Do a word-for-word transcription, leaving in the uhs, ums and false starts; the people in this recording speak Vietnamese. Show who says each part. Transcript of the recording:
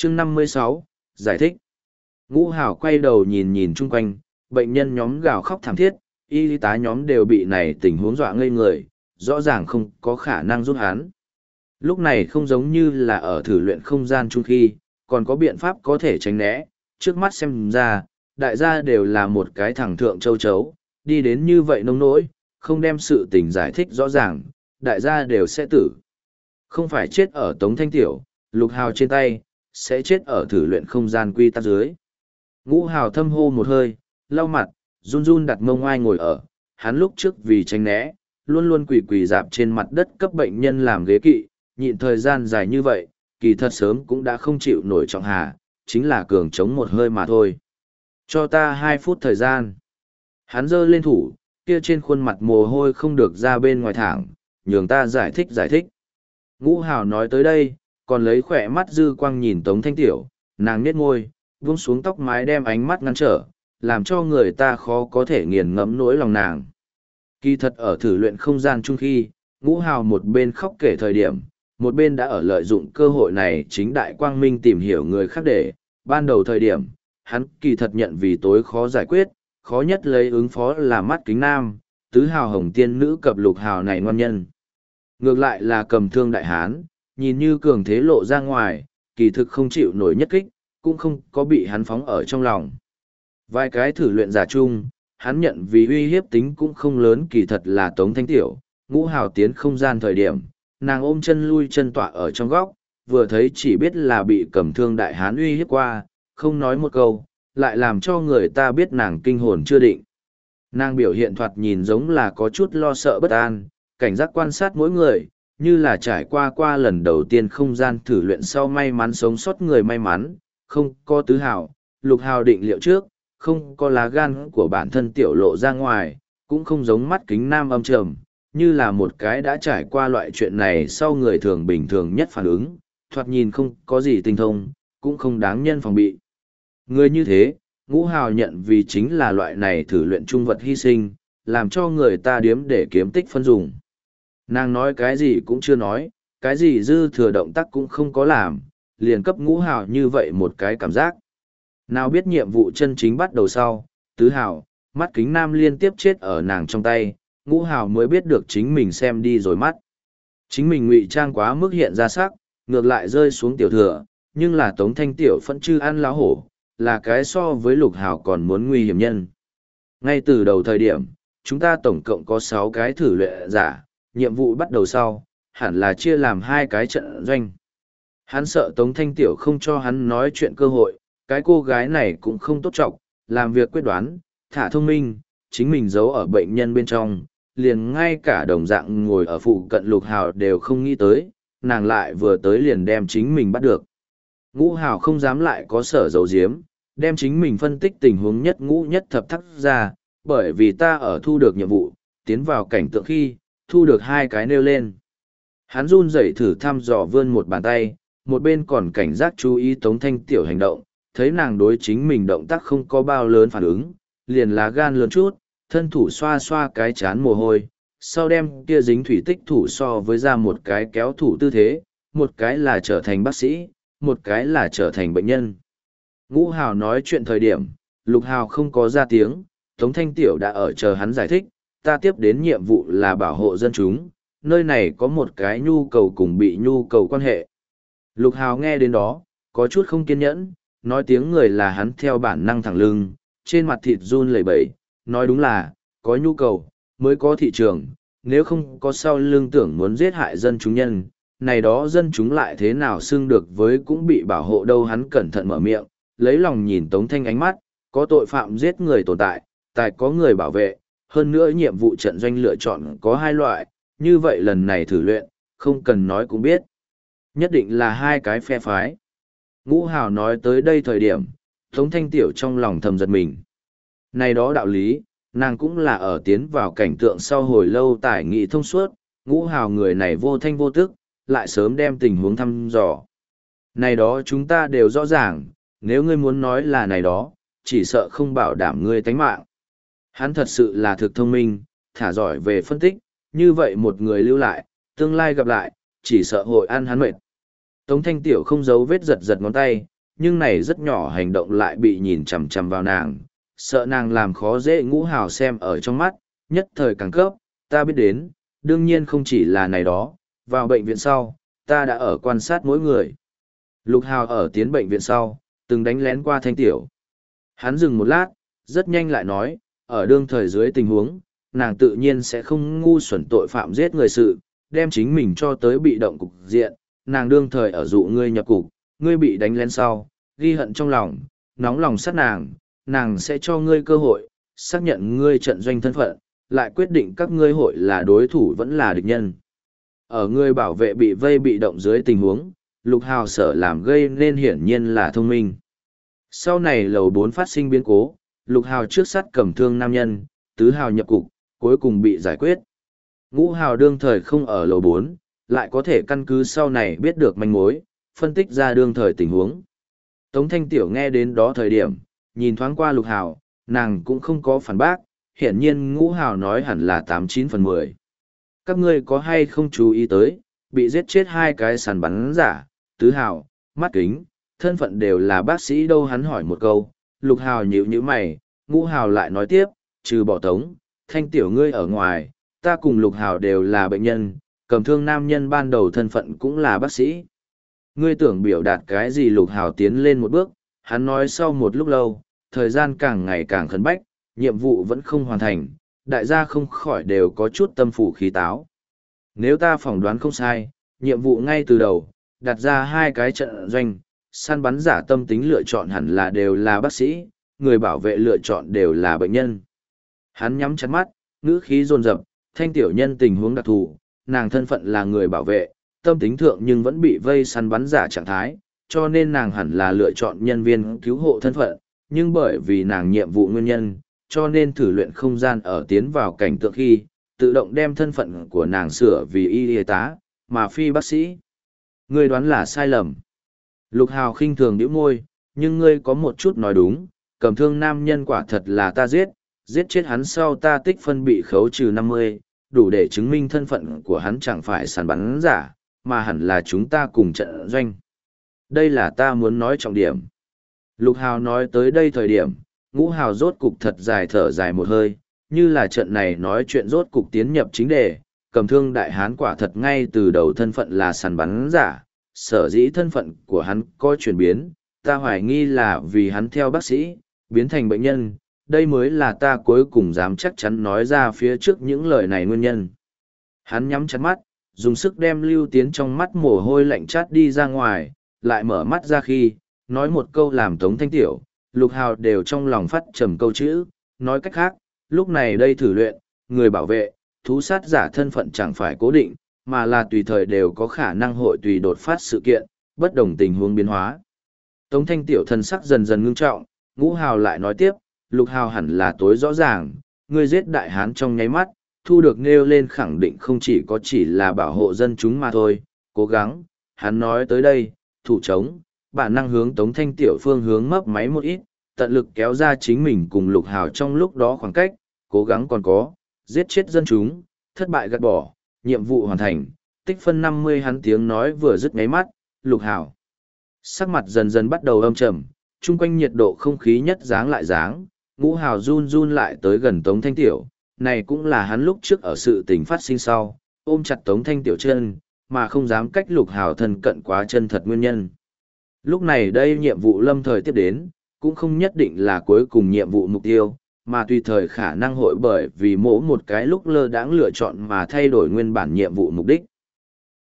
Speaker 1: chương năm mươi sáu, giải thích. Ngũ Hào quay đầu nhìn nhìn chung quanh, bệnh nhân nhóm gào khóc thảm thiết, y tá nhóm đều bị này tình huống dọa ngây người, rõ ràng không có khả năng giúp hắn. Lúc này không giống như là ở thử luyện không gian chung khi, còn có biện pháp có thể tránh né, trước mắt xem ra, đại gia đều là một cái thằng thượng châu chấu, đi đến như vậy nông nỗi, không đem sự tình giải thích rõ ràng, đại gia đều sẽ tử. Không phải chết ở Tống Thanh Tiểu, Lục Hào trên tay, sẽ chết ở thử luyện không gian quy tắc dưới. Ngũ Hào thâm hô một hơi, lau mặt, run run đặt mông oai ngồi ở, hắn lúc trước vì tránh né, luôn luôn quỳ quỳ dạp trên mặt đất cấp bệnh nhân làm ghế kỵ, nhịn thời gian dài như vậy, kỳ thật sớm cũng đã không chịu nổi trọng hà, chính là cường chống một hơi mà thôi. Cho ta hai phút thời gian. Hắn giơ lên thủ, kia trên khuôn mặt mồ hôi không được ra bên ngoài thẳng, nhường ta giải thích giải thích. Ngũ Hào nói tới đây, còn lấy khỏe mắt dư quang nhìn Tống Thanh Tiểu, nàng nhếch môi, buông xuống tóc mái đem ánh mắt ngăn trở, làm cho người ta khó có thể nghiền ngẫm nỗi lòng nàng. Kỳ thật ở thử luyện không gian chung khi, Ngũ Hào một bên khóc kể thời điểm, một bên đã ở lợi dụng cơ hội này chính đại quang minh tìm hiểu người khác để, ban đầu thời điểm, hắn kỳ thật nhận vì tối khó giải quyết, khó nhất lấy ứng phó là mắt kính nam, tứ hào hồng tiên nữ cập lục hào này ngoan nhân. Ngược lại là cầm thương đại hán, nhìn như cường thế lộ ra ngoài, kỳ thực không chịu nổi nhất kích, cũng không có bị hắn phóng ở trong lòng. Vài cái thử luyện giả chung, hắn nhận vì uy hiếp tính cũng không lớn, kỳ thật là Tống Thanh Tiểu, Ngũ Hào tiến không gian thời điểm, nàng ôm chân lui chân tọa ở trong góc, vừa thấy chỉ biết là bị cầm thương đại hán uy hiếp qua, không nói một câu, lại làm cho người ta biết nàng kinh hồn chưa định. Nàng biểu hiện thoạt nhìn giống là có chút lo sợ bất an, cảnh giác quan sát mỗi người, như là trải qua qua lần đầu tiên không gian thử luyện sau may mắn sống sót người may mắn, không có tứ hào, lục hào định liệu trước, không có lá gan của bản thân tiểu lộ ra ngoài, cũng không giống mắt kính nam âm trầm, như là một cái đã trải qua loại chuyện này sau người thường bình thường nhất phản ứng, thoạt nhìn không có gì tinh thông, cũng không đáng nhân phòng bị. Người như thế, Ngũ Hào nhận vì chính là loại này thử luyện trung vật hy sinh, làm cho người ta điếm để kiếm tích phân dùng. Nàng nói cái gì cũng chưa nói, cái gì dư thừa động tác cũng không có làm, liền cấp Ngũ Hào như vậy một cái cảm giác. Nào biết nhiệm vụ chân chính bắt đầu sau, tứ hào, mắt kính nam liên tiếp chết ở nàng trong tay, Ngũ Hào mới biết được chính mình xem đi rồi mắt. Chính mình ngụy trang quá mức hiện ra sắc, ngược lại rơi xuống tiểu thừa, nhưng là Tống Thanh Tiểu phẫn chư ăn lá hổ, là cái so với Lục Hào còn muốn nguy hiểm nhân. Ngay từ đầu thời điểm, chúng ta tổng cộng có sáu cái thử luyện giả, nhiệm vụ bắt đầu sau, hẳn là chia làm hai cái trận doanh. Hắn sợ Tống Thanh Tiểu không cho hắn nói chuyện cơ hội, cái cô gái này cũng không tốt trọng, làm việc quyết đoán, thả thông minh, chính mình giấu ở bệnh nhân bên trong, liền ngay cả đồng dạng ngồi ở phụ cận Lục Hào đều không nghĩ tới, nàng lại vừa tới liền đem chính mình bắt được. Ngũ Hào không dám lại có sở giấu giếm, đem chính mình phân tích tình huống nhất ngũ nhất thập thắc ra, bởi vì ta ở thu được nhiệm vụ, tiến vào cảnh tượng khi, thu được hai cái nêu lên. Hắn run rẩy thử thăm dò vươn một bàn tay, một bên còn cảnh giác chú ý Tống Thanh Tiểu hành động, thấy nàng đối chính mình động tác không có bao lớn phản ứng, liền lá gan lớn chút, thân thủ xoa xoa cái chán mồ hôi, sau đem kia dính thủy tích thủ so với ra một cái kéo thủ tư thế, một cái là trở thành bác sĩ, một cái là trở thành bệnh nhân. Ngũ Hào nói chuyện thời điểm, Lục Hào không có ra tiếng, Tống Thanh Tiểu đã ở chờ hắn giải thích, ta tiếp đến nhiệm vụ là bảo hộ dân chúng, nơi này có một cái nhu cầu cùng bị nhu cầu quan hệ. Lục Hào nghe đến đó, có chút không kiên nhẫn, nói tiếng người là hắn theo bản năng thẳng lưng, trên mặt thịt run lẩy bẩy, nói đúng là, có nhu cầu, mới có thị trường, nếu không có sau lưng tưởng muốn giết hại dân chúng nhân, này đó dân chúng lại thế nào xưng được với cũng bị bảo hộ đâu. Hắn cẩn thận mở miệng, lấy lòng nhìn Tống Thanh ánh mắt, có tội phạm giết người tồn tại, tài có người bảo vệ, hơn nữa nhiệm vụ trận doanh lựa chọn có hai loại, như vậy lần này thử luyện, không cần nói cũng biết. Nhất định là hai cái phe phái. Ngũ Hào nói tới đây thời điểm, Tống Thanh Tiểu trong lòng thầm giật mình. Này đó đạo lý, nàng cũng là ở tiến vào cảnh tượng sau hồi lâu tải nghị thông suốt, Ngũ Hào người này vô thanh vô tức, lại sớm đem tình huống thăm dò. Này đó chúng ta đều rõ ràng, nếu ngươi muốn nói là này đó, chỉ sợ không bảo đảm ngươi tánh mạng. Hắn thật sự là thực thông minh, thả giỏi về phân tích, như vậy một người lưu lại, tương lai gặp lại, chỉ sợ hội ăn hắn mệt. Tống Thanh Tiểu không giấu vết giật giật ngón tay, nhưng này rất nhỏ hành động lại bị nhìn chằm chằm vào nàng, sợ nàng làm khó dễ Ngũ Hào xem ở trong mắt, nhất thời càng cấp, ta biết đến, đương nhiên không chỉ là này đó, vào bệnh viện sau, ta đã ở quan sát mỗi người. Lục Hào ở tiến bệnh viện sau, từng đánh lén qua Thanh Tiểu. Hắn dừng một lát, rất nhanh lại nói, ở đương thời dưới tình huống, nàng tự nhiên sẽ không ngu xuẩn tội phạm giết người sự, đem chính mình cho tới bị động cục diện, nàng đương thời ở dụ ngươi nhập cục, ngươi bị đánh lén sau, ghi hận trong lòng, nóng lòng sát nàng, nàng sẽ cho ngươi cơ hội, xác nhận ngươi trận doanh thân phận, lại quyết định các ngươi hội là đối thủ vẫn là địch nhân. Ở ngươi bảo vệ bị vây bị động dưới tình huống, Lục Hào sở làm gây nên hiển nhiên là thông minh. Sau này lầu bốn phát sinh biến cố, Lục Hào trước sát cầm thương nam nhân, tứ hào nhập cục, cuối cùng bị giải quyết. Ngũ hào đương thời không ở lầu bốn, lại có thể căn cứ sau này biết được manh mối, phân tích ra đương thời tình huống. Tống Thanh Tiểu nghe đến đó thời điểm, nhìn thoáng qua Lục Hào, nàng cũng không có phản bác, hiển nhiên Ngũ Hào nói hẳn là tám chín phần mười. Các ngươi có hay không chú ý tới, bị giết chết hai cái sàn bắn giả, tứ hào, mắt kính, thân phận đều là bác sĩ đâu, hắn hỏi một câu, Lục Hào nhíu nhíu mày, Ngũ Hào lại nói tiếp, trừ bỏ Tống, Thanh Tiểu ngươi ở ngoài, ta cùng Lục Hào đều là bệnh nhân, cầm thương nam nhân ban đầu thân phận cũng là bác sĩ. Ngươi tưởng biểu đạt cái gì? Lục Hào tiến lên một bước, hắn nói sau một lúc lâu, thời gian càng ngày càng khẩn bách, nhiệm vụ vẫn không hoàn thành, đại gia không khỏi đều có chút tâm phủ khí táo. Nếu ta phỏng đoán không sai, nhiệm vụ ngay từ đầu, đặt ra hai cái trận doanh, săn bắn giả tâm tính lựa chọn hẳn là đều là bác sĩ, người bảo vệ lựa chọn đều là bệnh nhân. Hắn nhắm chặt mắt, ngữ khí dồn dập, Thanh Tiểu nhân tình huống đặc thù, nàng thân phận là người bảo vệ, tâm tính thượng nhưng vẫn bị vây săn bắn giả trạng thái, cho nên nàng hẳn là lựa chọn nhân viên cứu hộ thân phận, nhưng bởi vì nàng nhiệm vụ nguyên nhân, cho nên thử luyện không gian ở tiến vào cảnh tượng khi, tự động đem thân phận của nàng sửa vì y tá, mà phi bác sĩ. Ngươi đoán là sai lầm. Lục Hào khinh thường nhíu môi, nhưng ngươi có một chút nói đúng, cầm thương nam nhân quả thật là ta giết, giết chết hắn sau ta tích phân bị khấu trừ năm mươi, đủ để chứng minh thân phận của hắn chẳng phải sàn bắn giả, mà hẳn là chúng ta cùng trận doanh. Đây là ta muốn nói trọng điểm. Lục Hào nói tới đây thời điểm, Ngũ Hào rốt cục thật dài thở dài một hơi, như là trận này nói chuyện rốt cục tiến nhập chính đề, cầm thương đại hán quả thật ngay từ đầu thân phận là sàn bắn giả, sở dĩ thân phận của hắn có chuyển biến, ta hoài nghi là vì hắn theo bác sĩ, biến thành bệnh nhân, đây mới là ta cuối cùng dám chắc chắn nói ra phía trước những lời này nguyên nhân. Hắn nhắm chặt mắt, dùng sức đem lưu tiến trong mắt mồ hôi lạnh chát đi ra ngoài, lại mở mắt ra khi, nói một câu làm Tống Thanh Tiểu, Lục Hào đều trong lòng phát trầm câu chữ, nói cách khác, lúc này đây thử luyện, người bảo vệ, thú sát giả thân phận chẳng phải cố định, mà là tùy thời đều có khả năng hội tùy đột phát sự kiện, bất đồng tình huống biến hóa. Tống Thanh Tiểu thần sắc dần dần ngưng trọng, Ngũ Hào lại nói tiếp, Lục Hào hẳn là tối rõ ràng, ngươi giết đại hán trong nháy mắt, thu được nêu lên khẳng định không chỉ có chỉ là bảo hộ dân chúng mà thôi, cố gắng, hắn nói tới đây, thủ chống, bản năng hướng Tống Thanh Tiểu phương hướng mấp máy một ít, tận lực kéo ra chính mình cùng Lục Hào trong lúc đó khoảng cách, cố gắng còn có, giết chết dân chúng, thất bại gạt bỏ, nhiệm vụ hoàn thành, tích phân năm mươi. Hắn tiếng nói vừa dứt ngáy mắt, Lục Hào sắc mặt dần dần bắt đầu âm trầm, chung quanh nhiệt độ không khí nhất dáng lại dáng, Ngũ Hào run run lại tới gần Tống Thanh Tiểu, này cũng là hắn lúc trước ở sự tình phát sinh sau, ôm chặt Tống Thanh Tiểu chân, mà không dám cách Lục Hào thân cận quá chân thật nguyên nhân. Lúc này đây nhiệm vụ lâm thời tiếp đến, cũng không nhất định là cuối cùng nhiệm vụ mục tiêu, mà tùy thời khả năng hội bởi vì mỗi một cái lúc lơ đãng lựa chọn mà thay đổi nguyên bản nhiệm vụ mục đích.